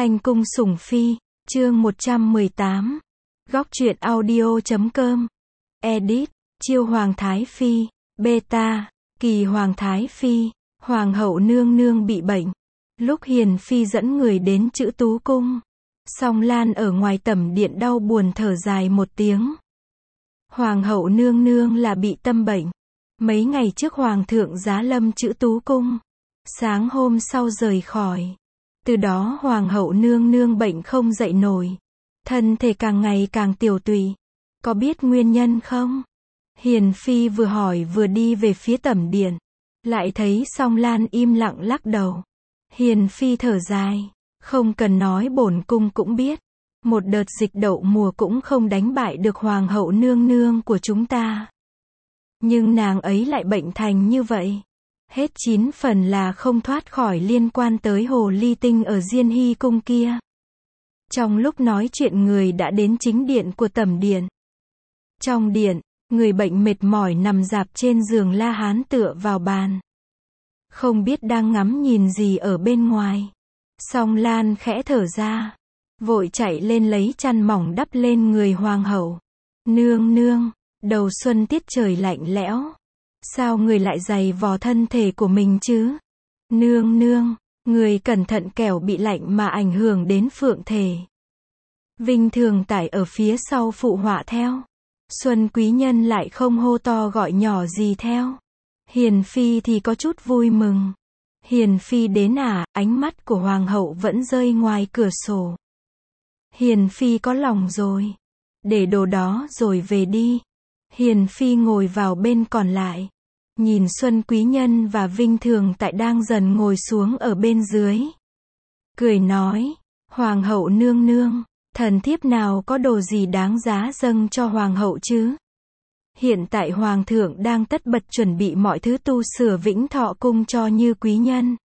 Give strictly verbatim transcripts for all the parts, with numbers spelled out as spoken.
Thanh cung sủng phi, chương một trăm mười tám. Góc truyện audio chấm com. Edit, chiêu Hoàng Thái Phi, beta, kỳ Hoàng Thái Phi, Hoàng hậu nương nương bị bệnh. Lúc Hiền Phi dẫn người đến Chữ Tú Cung, Song Lan ở ngoài tẩm điện đau buồn thở dài một tiếng. Hoàng hậu nương nương là bị tâm bệnh. Mấy ngày trước Hoàng thượng giá lâm Chữ Tú Cung, sáng hôm sau rời khỏi. Từ đó Hoàng hậu nương nương bệnh không dậy nổi, thân thể càng ngày càng tiều tụy. Có biết nguyên nhân không? Hiền Phi vừa hỏi vừa đi về phía tẩm điện, lại thấy Song Lan im lặng lắc đầu. Hiền Phi thở dài, không cần nói bổn cung cũng biết, một đợt dịch đậu mùa cũng không đánh bại được Hoàng hậu nương nương của chúng ta. Nhưng nàng ấy lại bệnh thành như vậy. Hết chín phần là không thoát khỏi liên quan tới hồ ly tinh ở Diên Hy cung kia. Trong lúc nói chuyện người đã đến chính điện của tẩm điện. Trong điện, người bệnh mệt mỏi nằm rạp trên giường La Hán tựa vào bàn, không biết đang ngắm nhìn gì ở bên ngoài. Song Lan khẽ thở ra, vội chạy lên lấy chăn mỏng đắp lên người Hoàng hậu. Nương nương, đầu xuân tiết trời lạnh lẽo, sao người lại giày vò thân thể của mình chứ? Nương nương, người cẩn thận kẻo bị lạnh mà ảnh hưởng đến phượng thể. Vinh Thường Tải ở phía sau phụ họa theo. Xuân quý nhân lại không hô to gọi nhỏ gì theo. Hiền Phi thì có chút vui mừng. Hiền Phi đến à? Ánh mắt của Hoàng hậu vẫn rơi ngoài cửa sổ. Hiền Phi có lòng rồi. Để đồ đó rồi về đi. Hiền Phi ngồi vào bên còn lại, nhìn Xuân quý nhân và Vinh Thường Tại đang dần ngồi xuống ở bên dưới. Cười nói, Hoàng hậu nương nương, thần thiếp nào có đồ gì đáng giá dâng cho Hoàng hậu chứ? Hiện tại Hoàng thượng đang tất bật chuẩn bị mọi thứ tu sửa Vĩnh Thọ cung cho Như quý nhân.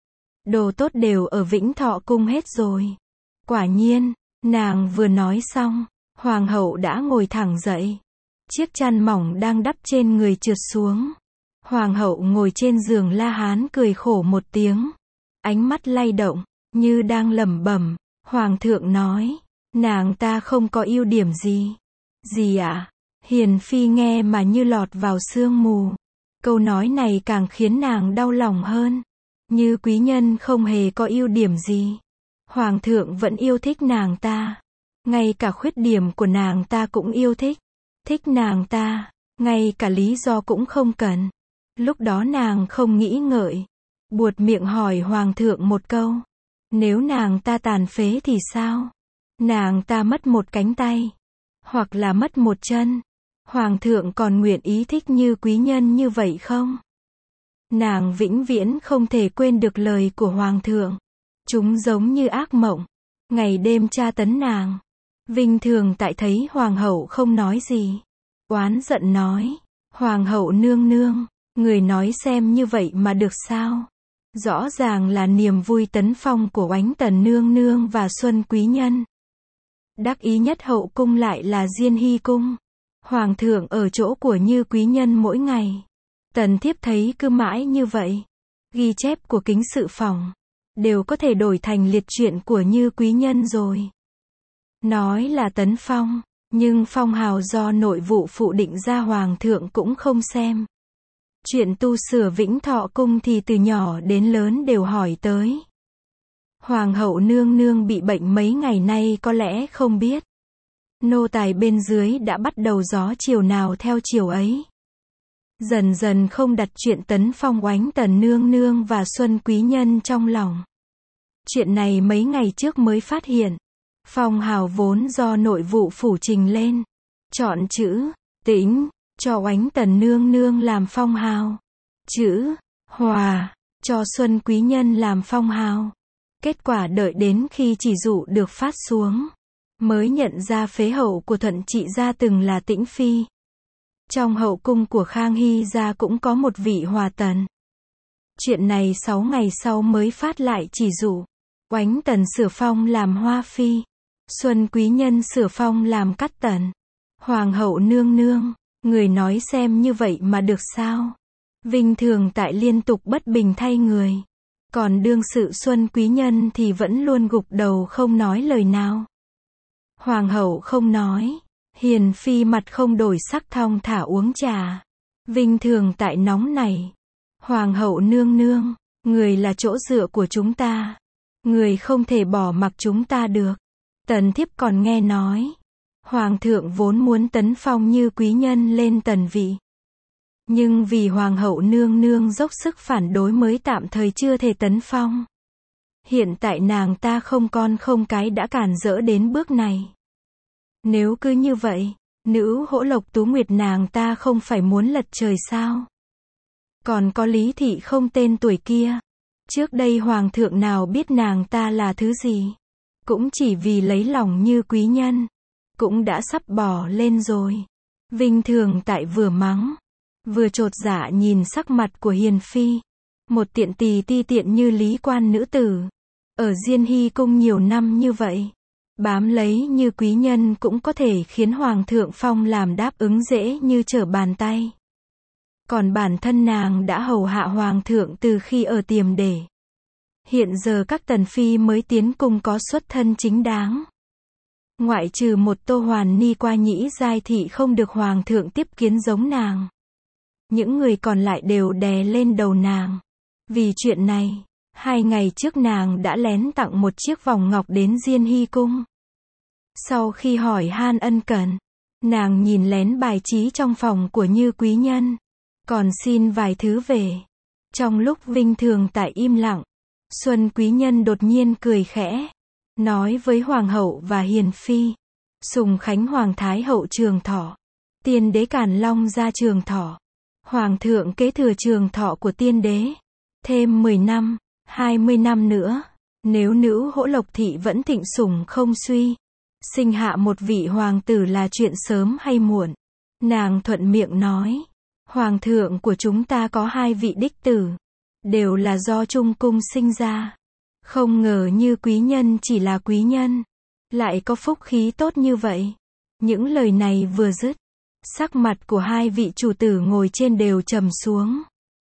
Đồ tốt đều ở Vĩnh Thọ cung hết rồi. Quả nhiên, nàng vừa nói xong, Hoàng hậu đã ngồi thẳng dậy. Chiếc chăn mỏng đang đắp trên người trượt xuống. Hoàng hậu ngồi trên giường La Hán cười khổ một tiếng, ánh mắt lay động, như đang lẩm bẩm. Hoàng thượng nói, nàng ta không có ưu điểm gì. Gì ạ? À? Hiền Phi nghe mà như lọt vào sương mù. Câu nói này càng khiến nàng đau lòng hơn. Như quý nhân không hề có ưu điểm gì. Hoàng thượng vẫn yêu thích nàng ta. Ngay cả khuyết điểm của nàng ta cũng yêu thích. Thích nàng ta, ngay cả lý do cũng không cần. Lúc đó nàng không nghĩ ngợi, buột miệng hỏi Hoàng thượng một câu. Nếu nàng ta tàn phế thì sao? Nàng ta mất một cánh tay, hoặc là mất một chân, Hoàng thượng còn nguyện ý thích Như quý nhân như vậy không? Nàng vĩnh viễn không thể quên được lời của Hoàng thượng. Chúng giống như ác mộng, ngày đêm tra tấn nàng. Vinh Thường Tại thấy Hoàng hậu không nói gì, oán giận nói, Hoàng hậu nương nương, người nói xem như vậy mà được sao? Rõ ràng là niềm vui tấn phong của Oánh Tần nương nương và Xuân quý nhân. Đắc ý nhất hậu cung lại là Diên Hy cung. Hoàng thượng ở chỗ của Như quý nhân mỗi ngày. Tần thiếp thấy cứ mãi như vậy. Ghi chép của kính sự phòng đều có thể đổi thành liệt truyện của Như quý nhân rồi. Nói là tấn phong, nhưng phong hào do nội vụ phụ định ra Hoàng thượng cũng không xem. Chuyện tu sửa Vĩnh Thọ cung thì từ nhỏ đến lớn đều hỏi tới. Hoàng hậu nương nương bị bệnh mấy ngày nay có lẽ không biết. Nô tài bên dưới đã bắt đầu gió chiều nào theo chiều ấy. Dần dần không đặt chuyện tấn phong Oánh Tần nương nương và Xuân quý nhân trong lòng. Chuyện này mấy ngày trước mới phát hiện. Phong hào vốn do nội vụ phủ trình lên. Chọn chữ Tĩnh cho Oánh Tần nương nương làm phong hào. Chữ Hòa cho Xuân quý nhân làm phong hào. Kết quả đợi đến khi chỉ dụ được phát xuống, mới nhận ra phế hậu của Thuận Trị gia từng là Tĩnh phi. Trong hậu cung của Khang Hy gia cũng có một vị Hòa tần. Chuyện này sáu ngày sau mới phát lại chỉ dụ. Oánh Tần sửa phong làm Hoa phi, Xuân quý nhân sửa phong làm Cát tần. Hoàng hậu nương nương, người nói xem như vậy mà được sao? Vinh Thường Tại liên tục bất bình thay người. Còn đương sự Xuân Quý Nhân thì vẫn luôn gục đầu không nói lời nào. Hoàng hậu không nói, Hiền Phi mặt không đổi sắc thong thả uống trà. Vinh Thường Tại nóng này. Hoàng hậu nương nương, người là chỗ dựa của chúng ta. Người không thể bỏ mặc chúng ta được. Tần thiếp còn nghe nói, Hoàng thượng vốn muốn tấn phong Như Quý Nhân lên tần vị. Nhưng vì Hoàng hậu nương nương dốc sức phản đối mới tạm thời chưa thể tấn phong. Hiện tại nàng ta không con không cái đã cản rỡ đến bước này. Nếu cứ như vậy, nữ hỗ Lộc Tú Nguyệt nàng ta không phải muốn lật trời sao? Còn có Lý Thị không tên tuổi kia. Trước đây Hoàng thượng nào biết nàng ta là thứ gì? Cũng chỉ vì lấy lòng Như Quý Nhân. Cũng đã sắp bỏ lên rồi. Vinh Thường Tại vừa mắng, vừa chột dạ nhìn sắc mặt của Hiền Phi. Một tiện tỳ ti tiện như Lý Quan nữ tử. Ở Diên Hy cung nhiều năm như vậy. Bám lấy Như Quý Nhân cũng có thể khiến Hoàng thượng phong làm đáp ứng dễ như trở bàn tay. Còn bản thân nàng đã hầu hạ Hoàng thượng từ khi ở Tiềm Để. Hiện giờ các tần phi mới tiến cung có xuất thân chính đáng. Ngoại trừ một Tô Hoàn Ni qua Nhĩ Giai Thị không được Hoàng thượng tiếp kiến giống nàng. Những người còn lại đều đè lên đầu nàng. Vì chuyện này, hai ngày trước nàng đã lén tặng một chiếc vòng ngọc đến Diên Hy cung. Sau khi hỏi han ân cần, nàng nhìn lén bài trí trong phòng của Như Quý Nhân. Còn xin vài thứ về. Trong lúc Vinh Thường Tại im lặng, Xuân Quý Nhân đột nhiên cười khẽ. Nói với Hoàng hậu và Hiền Phi. Sùng Khánh Hoàng Thái hậu trường thọ. Tiên đế Càn Long ra trường thọ. Hoàng thượng kế thừa trường thọ của tiên đế. Thêm mười năm, hai mươi năm nữa. Nếu nữ hỗ Lộc Thị vẫn thịnh sủng không suy. Sinh hạ một vị hoàng tử là chuyện sớm hay muộn. Nàng thuận miệng nói. Hoàng thượng của chúng ta có hai vị đích tử. Đều là do Trung cung sinh ra. Không ngờ Như Quý Nhân chỉ là quý nhân. Lại có phúc khí tốt như vậy. Những lời này vừa dứt. Sắc mặt của hai vị chủ tử ngồi trên đều trầm xuống.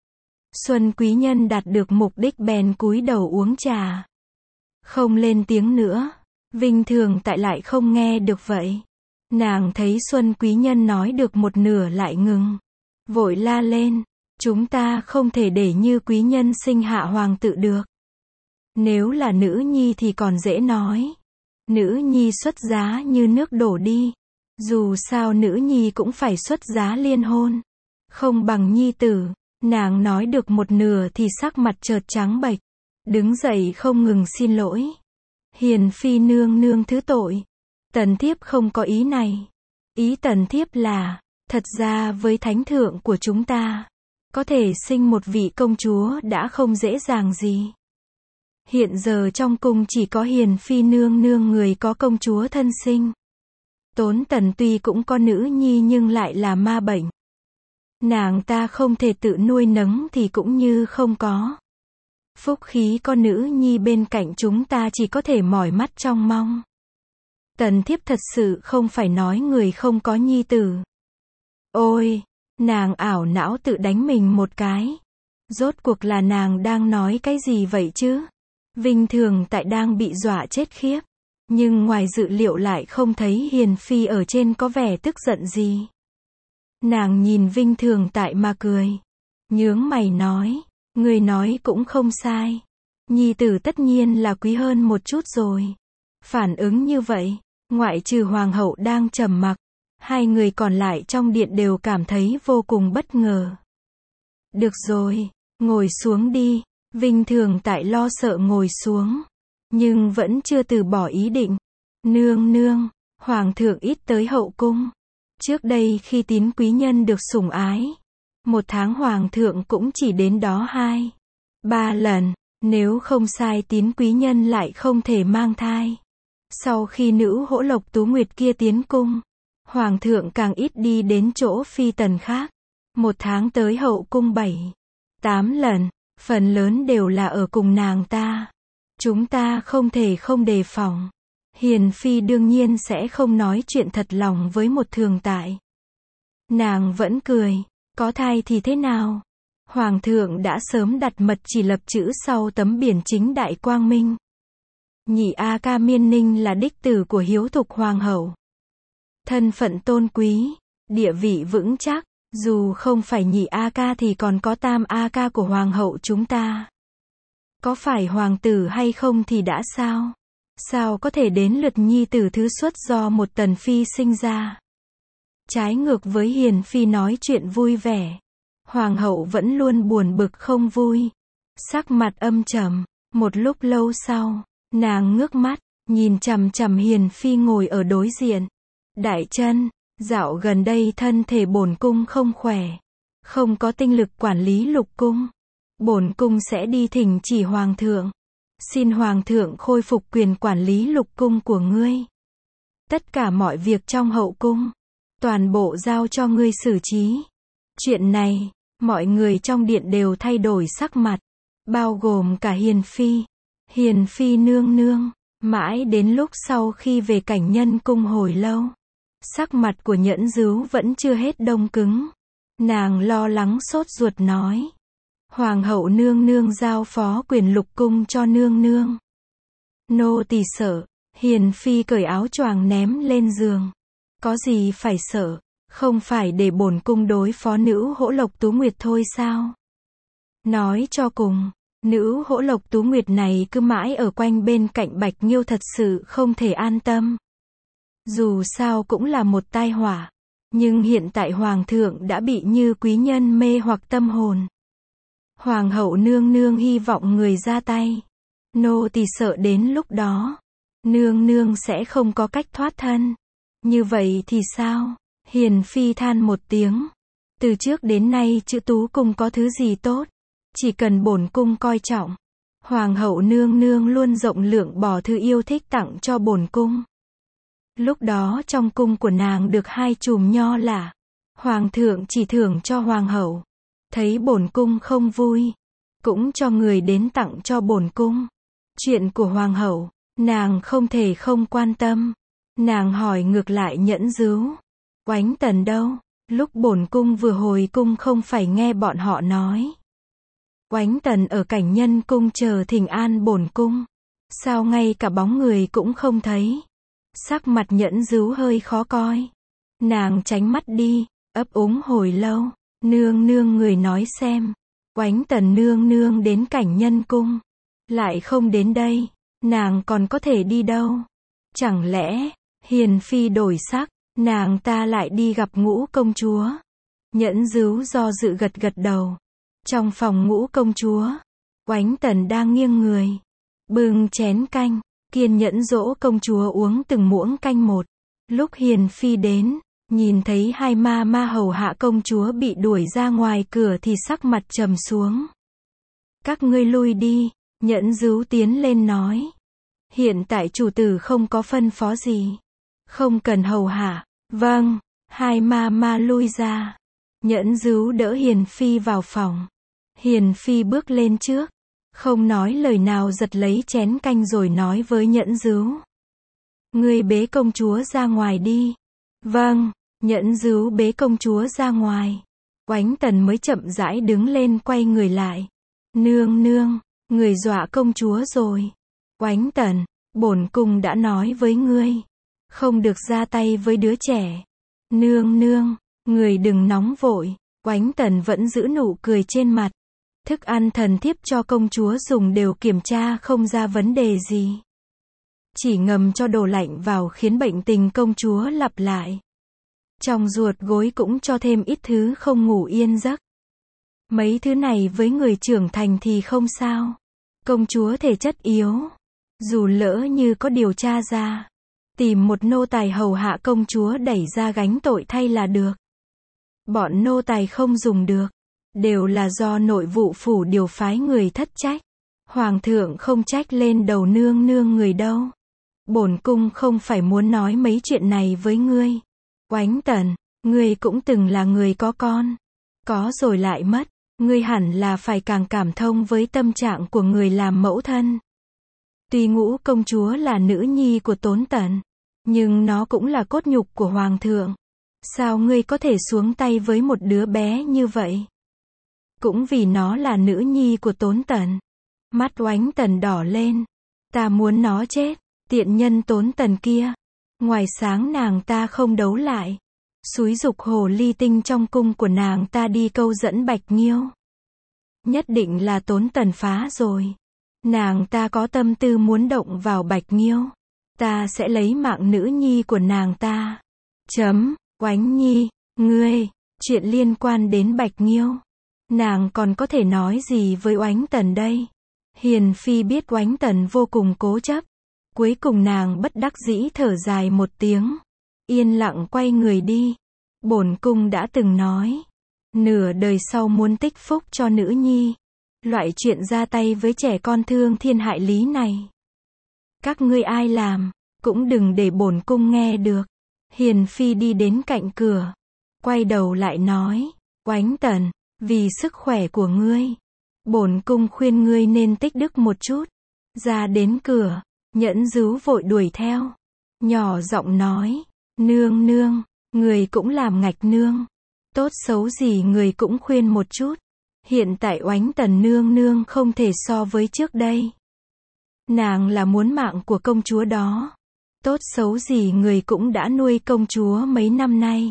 Xuân Quý Nhân đạt được mục đích bèn cúi đầu uống trà. Không lên tiếng nữa. Vinh Thường Tại lại không nghe được vậy. Nàng thấy Xuân Quý Nhân nói được một nửa lại ngừng. Vội la lên. Chúng ta không thể để Như Quý Nhân sinh hạ hoàng tử được. Nếu là nữ nhi thì còn dễ nói. Nữ nhi xuất giá như nước đổ đi. Dù sao nữ nhi cũng phải xuất giá liên hôn. Không bằng nhi tử. Nàng nói được một nửa thì sắc mặt chợt trắng bệch. Đứng dậy không ngừng xin lỗi. Hiền Phi nương nương thứ tội. Tần thiếp không có ý này. Ý tần thiếp là, thật ra với thánh thượng của chúng ta, có thể sinh một vị công chúa đã không dễ dàng gì. Hiện giờ trong cung chỉ có Hiền Phi nương nương người có công chúa thân sinh. Tốn Tần tuy cũng có nữ nhi nhưng lại là ma bệnh. Nàng ta không thể tự nuôi nấng thì cũng như không có. Phúc khí có nữ nhi bên cạnh chúng ta chỉ có thể mỏi mắt trông mong. Tần thiếp thật sự không phải nói người không có nhi tử. Ôi, nàng ảo não tự đánh mình một cái. Rốt cuộc là nàng đang nói cái gì vậy chứ? Vinh Thường Tại đang bị dọa chết khiếp. Nhưng ngoài dự liệu lại không thấy Hiền Phi ở trên có vẻ tức giận gì. Nàng nhìn Vinh Thường Tại mà cười. Nhướng mày nói, người nói cũng không sai. Nhi tử tất nhiên là quý hơn một chút rồi. Phản ứng như vậy, ngoại trừ Hoàng hậu đang trầm mặc, hai người còn lại trong điện đều cảm thấy vô cùng bất ngờ. Được rồi, ngồi xuống đi. Vinh Thường Tại lo sợ ngồi xuống. Nhưng vẫn chưa từ bỏ ý định. Nương nương, Hoàng thượng ít tới hậu cung. Trước đây khi Tín Quý Nhân được sủng ái, một tháng Hoàng thượng cũng chỉ đến đó hai, ba lần. Nếu không sai Tín Quý Nhân lại không thể mang thai. Sau khi nữ hỗ Lộc Tú Nguyệt kia tiến cung, Hoàng thượng càng ít đi đến chỗ phi tần khác. Một tháng tới hậu cung bảy, tám lần. Phần lớn đều là ở cùng nàng ta. Chúng ta không thể không đề phòng. Hiền Phi đương nhiên sẽ không nói chuyện thật lòng với một Thường Tại. Nàng vẫn cười. Có thai thì thế nào? Hoàng thượng đã sớm đặt mật chỉ lập chữ sau tấm biển chính đại quang minh. Nhị A Ca Miên Ninh là đích tử của hiếu thục hoàng hậu. Thân phận tôn quý, địa vị vững chắc, dù không phải nhị A Ca thì còn có tam A Ca của hoàng hậu chúng ta. Có phải hoàng tử hay không thì đã sao? Sao có thể đến lượt nhi tử thứ xuất do một tần phi sinh ra? Trái ngược với hiền phi nói chuyện vui vẻ, hoàng hậu vẫn luôn buồn bực không vui, sắc mặt âm trầm. Một lúc lâu sau, nàng ngước mắt, nhìn chằm chằm hiền phi ngồi ở đối diện. Đại chân, dạo gần đây thân thể bổn cung không khỏe, không có tinh lực quản lý lục cung. Bổn cung sẽ đi thỉnh chỉ hoàng thượng, xin hoàng thượng khôi phục quyền quản lý lục cung của ngươi. Tất cả mọi việc trong hậu cung, toàn bộ giao cho ngươi xử trí. Chuyện này, mọi người trong điện đều thay đổi sắc mặt, bao gồm cả hiền phi. Hiền phi nương nương, mãi đến lúc sau khi về cảnh nhân cung hồi lâu, sắc mặt của Nhẫn Dứu vẫn chưa hết đông cứng. Nàng lo lắng sốt ruột nói. Hoàng hậu nương nương giao phó quyền lục cung cho nương nương. Nô tỳ sợ. Hiền phi cởi áo choàng ném lên giường. Có gì phải sợ, không phải để bổn cung đối phó nữ hỗ lộc tú nguyệt thôi sao? Nói cho cùng, nữ hỗ lộc tú nguyệt này cứ mãi ở quanh bên cạnh Bạch Nghiêu thật sự không thể an tâm. Dù sao cũng là một tai họa, nhưng hiện tại hoàng thượng đã bị Như quý nhân mê hoặc tâm hồn. Hoàng hậu nương nương hy vọng người ra tay. Nô tỳ sợ đến lúc đó, nương nương sẽ không có cách thoát thân. Như vậy thì sao? Hiền phi than một tiếng. Từ trước đến nay chữ tú cung có thứ gì tốt? Chỉ cần bổn cung coi trọng, hoàng hậu nương nương luôn rộng lượng bỏ thứ yêu thích tặng cho bổn cung. Lúc đó trong cung của nàng được hai chùm nho lạ. Hoàng thượng chỉ thưởng cho hoàng hậu. Thấy bổn cung không vui, cũng cho người đến tặng cho bổn cung. Chuyện của hoàng hậu, nàng không thể không quan tâm. Nàng hỏi ngược lại Nhẫn Dứu. Oánh Tần đâu? Lúc bổn cung vừa hồi cung không phải nghe bọn họ nói. Oánh Tần ở cảnh nhân cung chờ thỉnh an bổn cung. Sao ngay cả bóng người cũng không thấy? Sắc mặt Nhẫn Dứu hơi khó coi. Nàng tránh mắt đi, ấp úng hồi lâu. Nương nương người nói xem. Oánh Tần nương nương đến cảnh nhân cung, lại không đến đây, nàng còn có thể đi đâu? Chẳng lẽ, hiền phi đổi sắc, nàng ta lại đi gặp Ngũ công chúa? Nhẫn Dứu do dự gật gật đầu. Trong phòng Ngũ công chúa, Oánh Tần đang nghiêng người, bưng chén canh, kiên nhẫn dỗ công chúa uống từng muỗng canh một. Lúc hiền phi đến, nhìn thấy hai ma ma hầu hạ công chúa bị đuổi ra ngoài cửa thì sắc mặt trầm xuống. Các ngươi lui đi, Nhẫn Dứu tiến lên nói. Hiện tại chủ tử không có phân phó gì, không cần hầu hạ. Vâng, hai ma ma lui ra. Nhẫn Dứu đỡ hiền phi vào phòng. Hiền phi bước lên trước, không nói lời nào giật lấy chén canh rồi nói với Nhẫn Dứu. Ngươi bế công chúa ra ngoài đi. Vâng. Nhẫn Dứu bế công chúa ra ngoài. Oánh Tần mới chậm rãi đứng lên quay người lại. Nương nương, người dọa công chúa rồi. Oánh Tần, bổn cung đã nói với ngươi, không được ra tay với đứa trẻ. Nương nương, người đừng nóng vội. Oánh Tần vẫn giữ nụ cười trên mặt. Thức ăn thần thiếp cho công chúa dùng đều kiểm tra không ra vấn đề gì. Chỉ ngầm cho đồ lạnh vào khiến bệnh tình công chúa lặp lại. Trong ruột gối cũng cho thêm ít thứ không ngủ yên giấc. Mấy thứ này với người trưởng thành thì không sao. Công chúa thể chất yếu, dù lỡ như có điều tra ra, tìm một nô tài hầu hạ công chúa đẩy ra gánh tội thay là được. Bọn nô tài không dùng được, đều là do nội vụ phủ điều phái người thất trách. Hoàng thượng không trách lên đầu nương nương người đâu. Bổn cung không phải muốn nói mấy chuyện này với ngươi. Oánh Tần, ngươi cũng từng là người có con, có rồi lại mất, ngươi hẳn là phải càng cảm thông với tâm trạng của người làm mẫu thân. Tuy Ngũ công chúa là nữ nhi của Tốn Tần, nhưng nó cũng là cốt nhục của hoàng thượng. Sao ngươi có thể xuống tay với một đứa bé như vậy? cũng vì nó là nữ nhi của Tốn Tần. Mắt Oánh Tần đỏ lên. Ta muốn nó chết, tiện nhân Tốn Tần kia. Ngoài sáng nàng ta không đấu lại, xúi giục hồ ly tinh trong cung của nàng ta đi câu dẫn Bạch Nghiêu. Nhất định là Tốn Tần phá rồi. Nàng ta có tâm tư muốn động vào Bạch Nghiêu. Ta sẽ lấy mạng nữ nhi của nàng ta. Chấm, Oánh Nhi, ngươi, chuyện liên quan đến Bạch Nghiêu. Nàng còn có thể nói gì với Oánh Tần đây? Hiền Phi biết Oánh Tần vô cùng cố chấp. Cuối cùng nàng bất đắc dĩ thở dài một tiếng. Yên lặng quay người đi. Bổn cung đã từng nói. Nửa đời sau muốn tích phúc cho nữ nhi. Loại chuyện ra tay với trẻ con thương thiên hại lý này. Các ngươi ai làm, cũng đừng để bổn cung nghe được. Hiền Phi đi đến cạnh cửa. Quay đầu lại nói. Oánh Tần, vì sức khỏe của ngươi, bổn cung khuyên ngươi nên tích đức một chút. Ra đến cửa, Nhẫn Dứu vội đuổi theo. Nhỏ giọng nói. Nương nương, người cũng làm ngạch nương. Tốt xấu gì người cũng khuyên một chút. Hiện tại Oánh Tần nương nương không thể so với trước đây. Nàng là muốn mạng của công chúa đó. Tốt xấu gì người cũng đã nuôi công chúa mấy năm nay.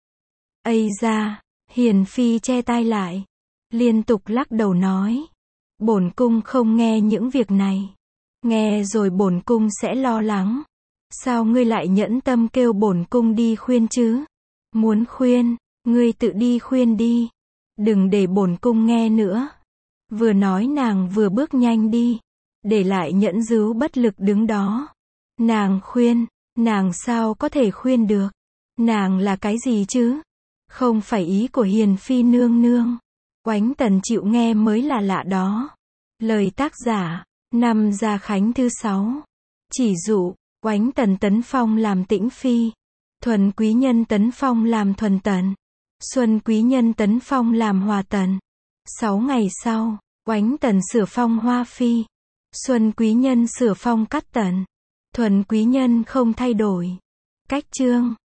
Ây da, Hiền Phi che tai lại. Liên tục lắc đầu nói. Bổn cung không nghe những việc này. Nghe rồi bổn cung sẽ lo lắng. Sao ngươi lại nhẫn tâm kêu bổn cung đi khuyên chứ? Muốn khuyên, ngươi tự đi khuyên đi. Đừng để bổn cung nghe nữa. Vừa nói nàng vừa bước nhanh đi. Để lại Nhẫn Dứu bất lực đứng đó. Nàng khuyên, nàng sao có thể khuyên được? Nàng là cái gì chứ? Không phải ý của Hiền Phi nương nương. Oánh Tần chịu nghe mới là lạ đó. Lời tác giả, năm Gia Khánh thứ sáu. Chỉ dụ, Oánh Tần tấn phong làm Tĩnh Phi. Thuần Quý Nhân tấn phong làm Thuần Tần. Xuân Quý Nhân tấn phong làm Hòa Tần. Sáu ngày sau, Oánh Tần sửa phong Hoa Phi. Xuân Quý Nhân sửa phong Cát Tần. Thuần Quý Nhân không thay đổi. Cách chương